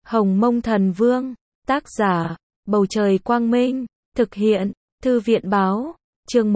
Hồng Mông Thần Vương, tác giả, Bầu Trời Quang Minh, thực hiện, Thư viện Báo, chương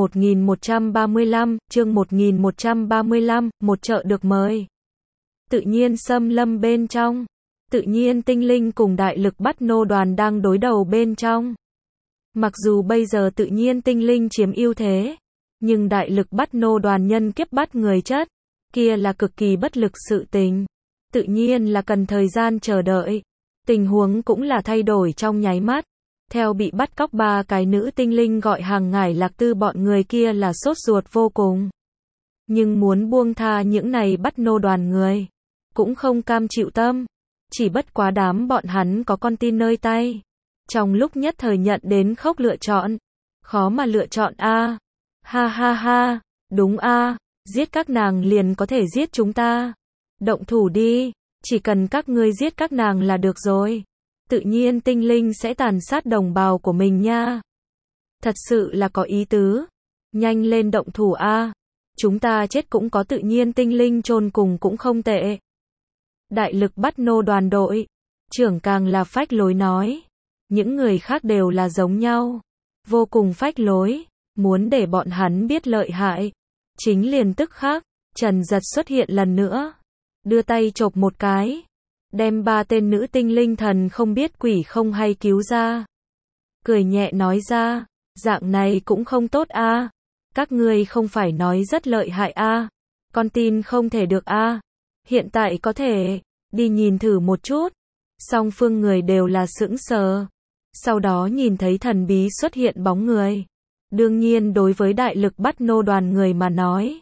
1135, một chợ được mời. Tự nhiên xâm lâm bên trong, tự nhiên tinh linh cùng đại lực bắt nô đoàn đang đối đầu bên trong. Mặc dù bây giờ tự nhiên tinh linh chiếm ưu thế, nhưng đại lực bắt nô đoàn nhân kiếp bắt người chất, kia là cực kỳ bất lực sự tình. Tự nhiên là cần thời gian chờ đợi. Tình huống cũng là thay đổi trong nháy mắt. Theo bị bắt cóc ba cái nữ tinh linh gọi hàng Ngải Lạc Tư bọn người kia là sốt ruột vô cùng. Nhưng muốn buông tha những này bắt nô đoàn người, cũng không cam chịu tâm. Chỉ bất quá đám bọn hắn có con tin nơi tay. Trong lúc nhất thời nhận đến khốc lựa chọn. Khó mà lựa chọn a. Ha ha ha, đúng a, giết các nàng liền có thể giết chúng ta. Động thủ đi, chỉ cần các ngươi giết các nàng là được rồi. Tự nhiên tinh linh sẽ tàn sát đồng bào của mình nha. Thật sự là có ý tứ. Nhanh lên động thủ a. Chúng ta chết cũng có tự nhiên tinh linh chôn cùng cũng không tệ. Đại lực bắt nô đoàn đội trưởng càng là phách lối nói. Những người khác đều là giống nhau. Vô cùng phách lối. Muốn để bọn hắn biết lợi hại. Chính liền tức khắc, Trần Giật xuất hiện lần nữa. Đưa tay chộp một cái. Đem ba tên nữ tinh linh thần không biết quỷ không hay cứu ra. Cười nhẹ nói ra. Dạng này cũng không tốt a. Các ngươi không phải nói rất lợi hại a. Con tin không thể được a. Hiện tại có thể. Đi nhìn thử một chút. Song phương người đều là sững sờ. Sau đó nhìn thấy thần bí xuất hiện bóng người. Đương nhiên đối với đại lực bắt nô đoàn người mà nói.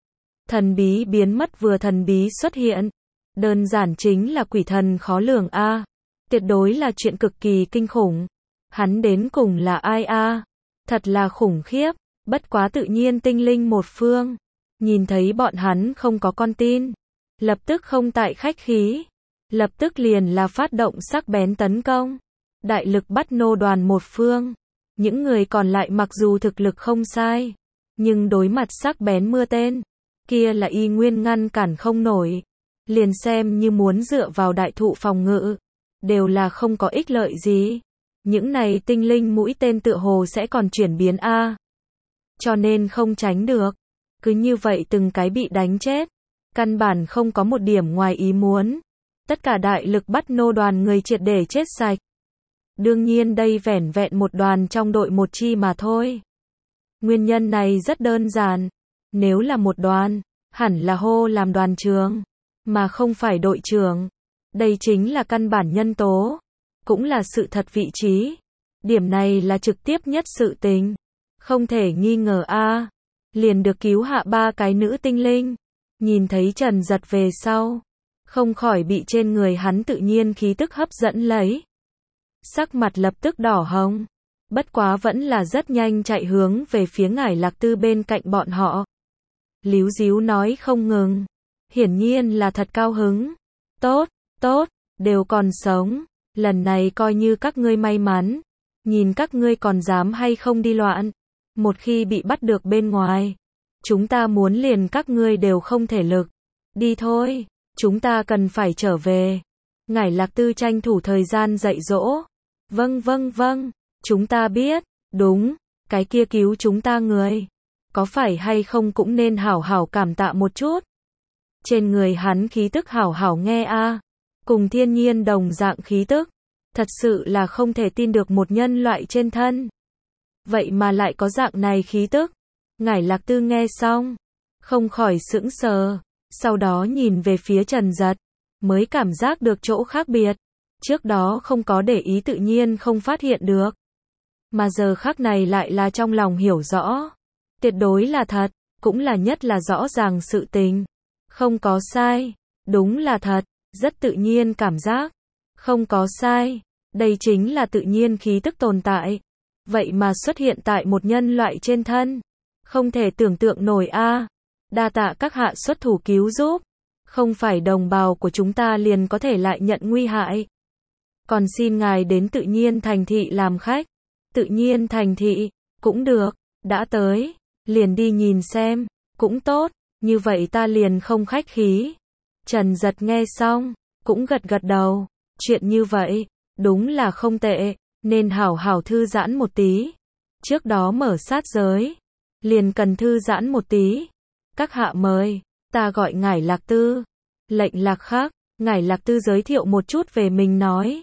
Thần bí biến mất vừa thần bí xuất hiện. Đơn giản chính là quỷ thần khó lường a. Tuyệt đối là chuyện cực kỳ kinh khủng. Hắn đến cùng là ai a? Thật là khủng khiếp. Bất quá tự nhiên tinh linh một phương. Nhìn thấy bọn hắn không có con tin. Lập tức không tại khách khí. Lập tức liền là phát động sắc bén tấn công. Đại lực bắt nô đoàn một phương. Những người còn lại mặc dù thực lực không sai. Nhưng đối mặt sắc bén mưa tên. Kia là y nguyên ngăn cản không nổi. Liền xem như muốn dựa vào đại thụ phòng ngự. Đều là không có ích lợi gì. Những này tinh linh mũi tên tựa hồ sẽ còn chuyển biến a. Cho nên không tránh được. Cứ như vậy từng cái bị đánh chết. Căn bản không có một điểm ngoài ý muốn. Tất cả đại lực bắt nô đoàn người triệt để chết sạch. Đương nhiên đây vẻn vẹn một đoàn trong đội một chi mà thôi. Nguyên nhân này rất đơn giản. Nếu là một đoàn, hẳn là hô làm đoàn trưởng, mà không phải đội trưởng. Đây chính là căn bản nhân tố. Cũng là sự thật vị trí. Điểm này là trực tiếp nhất sự tình. Không thể nghi ngờ a. Liền được cứu hạ ba cái nữ tinh linh. Nhìn thấy Trần Giật về sau. Không khỏi bị trên người hắn tự nhiên khí tức hấp dẫn lấy. Sắc mặt lập tức đỏ hồng. Bất quá vẫn là rất nhanh chạy hướng về phía Ngải Lạc Tư bên cạnh bọn họ. Líu díu nói không ngừng. Hiển nhiên là thật cao hứng. Tốt, tốt, đều còn sống. Lần này coi như các ngươi may mắn. Nhìn các ngươi còn dám hay không đi loạn. Một khi bị bắt được bên ngoài. Chúng ta muốn liền các ngươi đều không thể lực. Đi thôi, chúng ta cần phải trở về. Ngải Lạc Tư tranh thủ thời gian dạy dỗ. Vâng vâng vâng, chúng ta biết, đúng, cái kia cứu chúng ta người. Có phải hay không cũng nên hảo hảo cảm tạ một chút. Trên người hắn khí tức hảo hảo nghe a. Cùng thiên nhiên đồng dạng khí tức. Thật sự là không thể tin được một nhân loại trên thân. Vậy mà lại có dạng này khí tức. Ngải Lạc Tư nghe xong. Không khỏi sững sờ. Sau đó nhìn về phía Trần Giật. Mới cảm giác được chỗ khác biệt. Trước đó không có để ý tự nhiên không phát hiện được. Mà giờ khắc này lại là trong lòng hiểu rõ. Tuyệt đối là thật. Cũng là nhất là rõ ràng sự tình. Không có sai. Đúng là thật. Rất tự nhiên cảm giác. Không có sai. Đây chính là tự nhiên khí tức tồn tại. Vậy mà xuất hiện tại một nhân loại trên thân. Không thể tưởng tượng nổi a. Đa tạ các hạ xuất thủ cứu giúp. Không phải đồng bào của chúng ta liền có thể lại nhận nguy hại. Còn xin ngài đến tự nhiên thành thị làm khách. Tự nhiên thành thị, cũng được, đã tới, liền đi nhìn xem, cũng tốt, như vậy ta liền không khách khí. Trần Giật nghe xong, cũng gật gật đầu, Chuyện như vậy, đúng là không tệ, nên hảo hảo thư giãn một tí. Trước đó mở sát giới, liền cần thư giãn một tí. Các hạ mời, ta gọi ngải Lạc Tư. Lệnh Lạc Khắc, ngải Lạc Tư giới thiệu một chút về mình nói.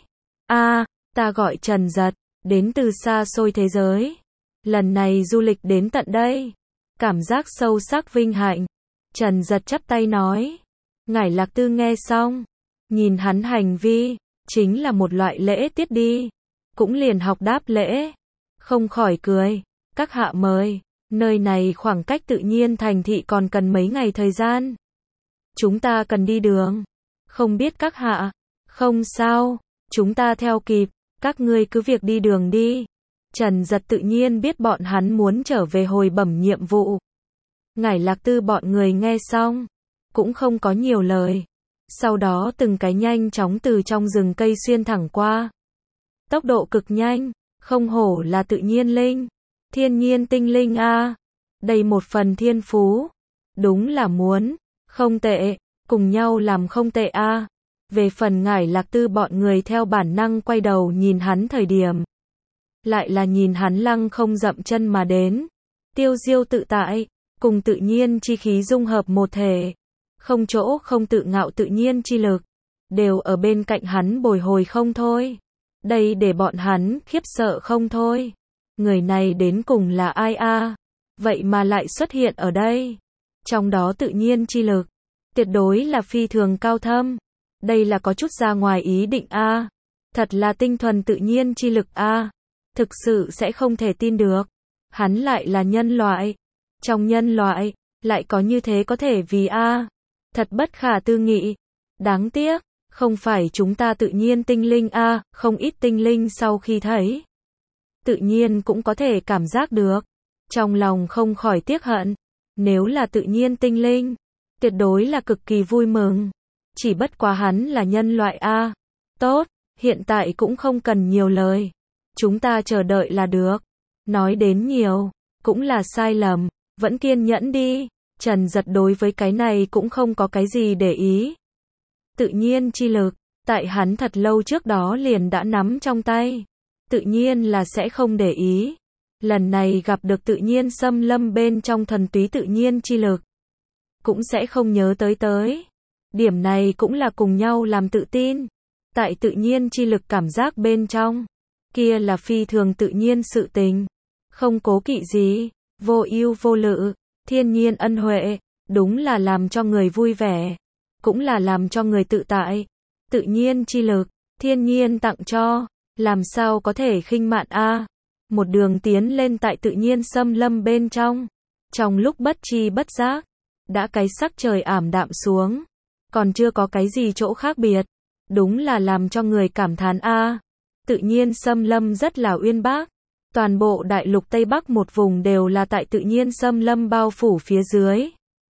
Ta gọi Trần Giật, đến từ xa xôi thế giới. Lần này du lịch đến tận đây. Cảm giác sâu sắc vinh hạnh. Trần Giật chắp tay nói. Ngải Lạc Tư nghe xong, nhìn hắn hành vi, chính là một loại lễ tiết đi. Cũng liền học đáp lễ. Không khỏi cười. Các hạ mời, nơi này khoảng cách tự nhiên thành thị còn cần mấy ngày thời gian. Chúng ta cần đi đường. Không biết các hạ. Không sao, chúng ta theo kịp, các ngươi cứ việc đi đường đi. Trần Giật tự nhiên biết bọn hắn muốn trở về hồi bẩm nhiệm vụ. Ngải Lạc Tư bọn người nghe xong, cũng không có nhiều lời. Sau đó từng cái nhanh chóng từ trong rừng cây xuyên thẳng qua. Tốc độ cực nhanh, không hổ là tự nhiên linh. Thiên nhiên tinh linh a. Đây một phần thiên phú. Đúng là muốn, không tệ, cùng nhau làm không tệ a. Về phần ngải Lạc Tư bọn người theo bản năng quay đầu nhìn hắn thời điểm. Lại là nhìn hắn lăng không dậm chân mà đến. Tiêu diêu tự tại, cùng tự nhiên chi khí dung hợp một thể. Không chỗ không tự ngạo tự nhiên chi lực. Đều ở bên cạnh hắn bồi hồi không thôi. Đây để bọn hắn khiếp sợ không thôi. Người này đến cùng là ai a? Vậy mà lại xuất hiện ở đây. Trong đó tự nhiên chi lực. Tuyệt đối là phi thường cao thâm. Đây là có chút ra ngoài ý định a. Thật là tinh thuần tự nhiên chi lực a. Thực sự sẽ không thể tin được. Hắn lại là nhân loại. Trong nhân loại, lại có như thế có thể vì a. Thật bất khả tư nghị. Đáng tiếc, không phải chúng ta tự nhiên tinh linh a, không ít tinh linh sau khi thấy. Tự nhiên cũng có thể cảm giác được. Trong lòng không khỏi tiếc hận. Nếu là tự nhiên tinh linh, tuyệt đối là cực kỳ vui mừng. Chỉ bất quá hắn là nhân loại a. Tốt, hiện tại cũng không cần nhiều lời. Chúng ta chờ đợi là được. Nói đến nhiều, cũng là sai lầm. Vẫn kiên nhẫn đi. Trần Giật đối với cái này cũng không có cái gì để ý. Tự nhiên chi lực, tại hắn thật lâu trước đó liền đã nắm trong tay. Tự nhiên là sẽ không để ý. Lần này gặp được tự nhiên xâm lâm bên trong thuần túy tự nhiên chi lực. Cũng sẽ không nhớ tới. Điểm này cũng là cùng nhau làm tự tin. Tại tự nhiên chi lực cảm giác bên trong. Kia là phi thường tự nhiên sự tình. Không cố kỵ gì. Vô ưu vô lự. Thiên nhiên ân huệ. Đúng là làm cho người vui vẻ. Cũng là làm cho người tự tại. Tự nhiên chi lực. Thiên nhiên tặng cho. Làm sao có thể khinh mạn a. Một đường tiến lên tại tự nhiên xâm lâm bên trong. Trong lúc bất tri bất giác. Đã cái sắc trời ảm đạm xuống. Còn chưa có cái gì chỗ khác biệt. Đúng là làm cho người cảm thán a. Tự nhiên xâm lâm rất là uyên bác. Toàn bộ đại lục Tây Bắc một vùng đều là tại tự nhiên xâm lâm bao phủ phía dưới.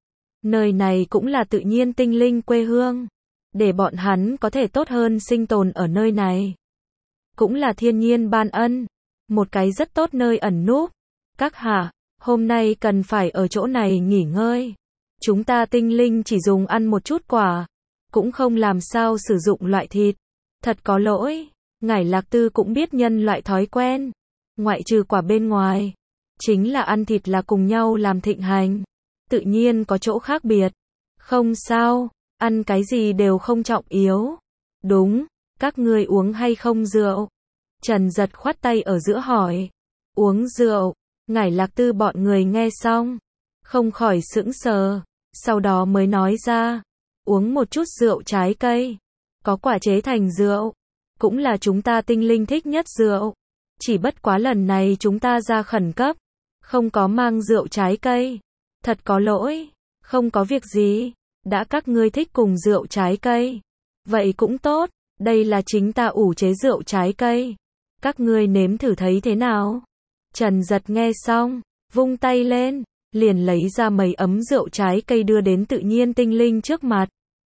Nơi này cũng là tự nhiên tinh linh quê hương. Để bọn hắn có thể tốt hơn sinh tồn ở nơi này. Cũng là thiên nhiên ban ân. Một cái rất tốt nơi ẩn núp. Các hạ, hôm nay cần phải ở chỗ này nghỉ ngơi. Chúng ta tinh linh chỉ dùng ăn một chút quả. Cũng không làm sao sử dụng loại thịt. Thật có lỗi. Ngải Lạc Tư cũng biết nhân loại thói quen. Ngoại trừ quả bên ngoài. Chính là ăn thịt là cùng nhau làm thịnh hành. Tự nhiên có chỗ khác biệt. Không sao. Ăn cái gì đều không trọng yếu. Đúng. Các ngươi uống hay không rượu? Trần Giật khoát tay ở giữa hỏi. Uống rượu. Ngải Lạc Tư bọn người nghe xong. Không khỏi sững sờ. Sau đó mới nói ra. Uống một chút rượu trái cây. Có quả chế thành rượu. Cũng là chúng ta tinh linh thích nhất rượu. Chỉ bất quá lần này chúng ta ra khẩn cấp. Không có mang rượu trái cây. Thật có lỗi. Không có việc gì. Đã các ngươi thích cùng rượu trái cây. Vậy cũng tốt. Đây là chính ta ủ chế rượu trái cây. Các ngươi nếm thử thấy thế nào? Trần Giật nghe xong. Vung tay lên. Liền lấy ra mấy ấm rượu trái cây đưa đến tự nhiên tinh linh trước mặt.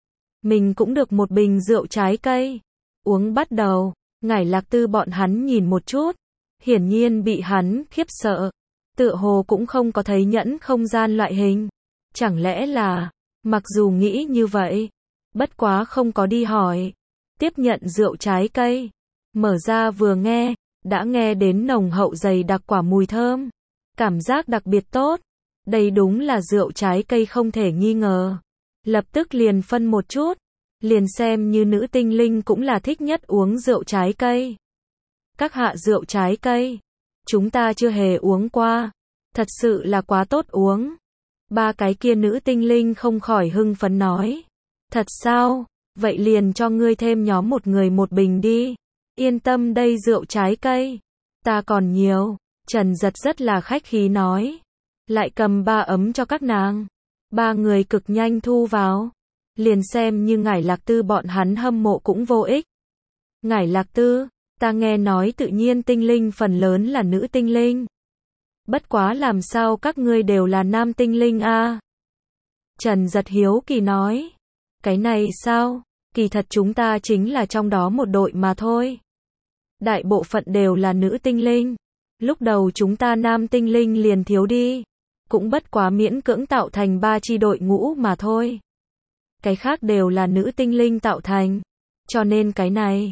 Mình cũng được một bình rượu trái cây. Uống bắt đầu. Ngải Lạc Tư bọn hắn nhìn một chút. Hiển nhiên bị hắn khiếp sợ. Tựa hồ cũng không có thấy nhẫn không gian loại hình. Chẳng lẽ là, mặc dù nghĩ như vậy, bất quá không có đi hỏi. tiếp nhận rượu trái cây. Mở ra vừa nghe, đã nghe đến nồng hậu dày đặc quả mùi thơm. Cảm giác đặc biệt tốt. Đây đúng là rượu trái cây không thể nghi ngờ. Lập tức liền phân một chút. Liền xem như nữ tinh linh cũng là thích nhất uống rượu trái cây. Các hạ rượu trái cây. Chúng ta chưa hề uống qua. Thật sự là quá tốt uống. Ba cái kia nữ tinh linh không khỏi hưng phấn nói. Thật sao? Vậy liền cho ngươi thêm nhóm một người một bình đi. Yên tâm đây rượu trái cây. Ta còn nhiều. Trần Giật rất là khách khí nói. Lại cầm 3 ấm cho các nàng. 3 người cực nhanh thu vào. Liền xem như Ngải Lạc Tư bọn hắn hâm mộ cũng vô ích. Ngải Lạc Tư, ta nghe nói tự nhiên tinh linh phần lớn là nữ tinh linh. Bất quá làm sao các ngươi đều là nam tinh linh a? Trần Giật hiếu kỳ nói. Cái này sao? Kỳ thật chúng ta chính là trong đó một đội mà thôi. Đại bộ phận đều là nữ tinh linh. Lúc đầu chúng ta nam tinh linh liền thiếu đi. Cũng bất quá miễn cưỡng tạo thành 3 chi đội ngũ mà thôi. Cái khác đều là nữ tinh linh tạo thành. Cho nên cái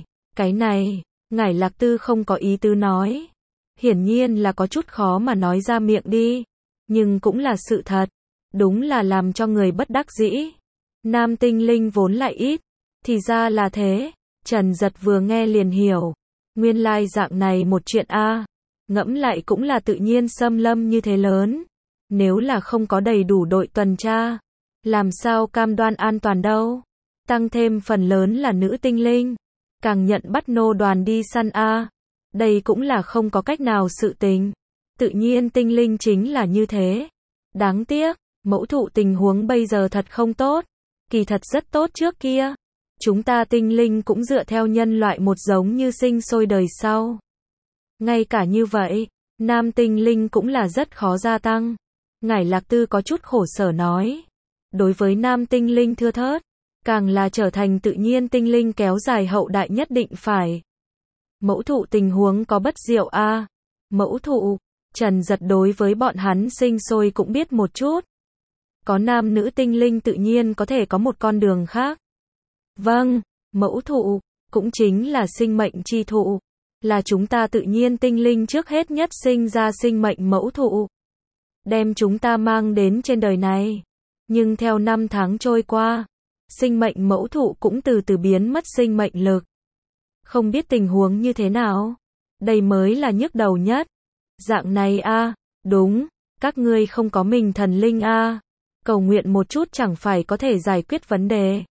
này, Ngải Lạc Tư không có ý tứ nói. Hiển nhiên là có chút khó mà nói ra miệng đi. Nhưng cũng là sự thật. Đúng là làm cho người bất đắc dĩ. Nam tinh linh vốn lại ít. Thì ra là thế. Trần Giật vừa nghe liền hiểu. Nguyên lai dạng này một chuyện a. Ngẫm lại cũng là tự nhiên xâm lâm như thế lớn. Nếu là không có đầy đủ đội tuần tra. Làm sao cam đoan an toàn đâu. Tăng thêm phần lớn là nữ tinh linh. Càng nhận bắt nô đoàn đi săn a. Đây cũng là không có cách nào sự tình. Tự nhiên tinh linh chính là như thế. Đáng tiếc, mẫu thụ tình huống bây giờ thật không tốt. Kỳ thật rất tốt trước kia. Chúng ta tinh linh cũng dựa theo nhân loại một giống như sinh sôi đời sau. Ngay cả như vậy, nam tinh linh cũng là rất khó gia tăng. Ngải Lạc Tư có chút khổ sở nói. Đối với nam tinh linh thưa thớt, càng là trở thành tự nhiên tinh linh kéo dài hậu đại nhất định phải. Mẫu thụ tình huống có bất diệu a. Mẫu thụ, Trần Giật đối với bọn hắn sinh sôi cũng biết một chút. Có nam nữ tinh linh tự nhiên có thể có một con đường khác. Vâng, mẫu thụ, cũng chính là sinh mệnh chi thụ. Là chúng ta tự nhiên tinh linh trước hết nhất sinh ra sinh mệnh mẫu thụ. Đem chúng ta mang đến trên đời này. Nhưng theo năm tháng trôi qua, sinh mệnh mẫu thụ cũng từ từ biến mất sinh mệnh lực. Không biết tình huống như thế nào. Đây mới là nhức đầu nhất. Dạng này a, đúng, các ngươi không có mình thần linh a. Cầu nguyện một chút chẳng phải có thể giải quyết vấn đề.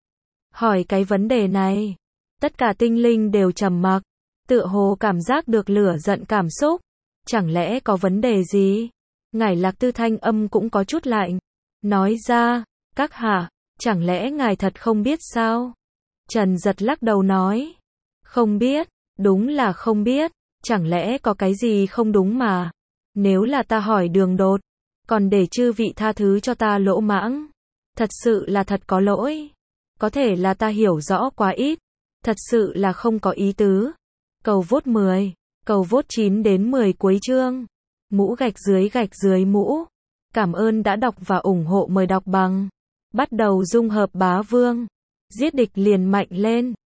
Hỏi cái vấn đề này, tất cả tinh linh đều trầm mặc, tựa hồ cảm giác được lửa giận cảm xúc. Chẳng lẽ có vấn đề gì? Ngải Lạc Tư thanh âm cũng có chút lạnh. Nói ra, các hạ, chẳng lẽ ngài thật không biết sao? Trần Giật lắc đầu nói. Không biết, đúng là không biết, chẳng lẽ có cái gì không đúng mà. Nếu là ta hỏi đường đột, còn để chư vị tha thứ cho ta lỗ mãng. Thật sự là thật có lỗi. Có thể là ta hiểu rõ quá ít. Thật sự là không có ý tứ. Cầu vote 10, cầu vote 9 đến 10 cuối chương. Mũ gạch dưới mũ. Cảm ơn đã đọc và ủng hộ, mời đọc bằng. Bắt đầu dung hợp bá vương. Giết địch liền mạnh lên.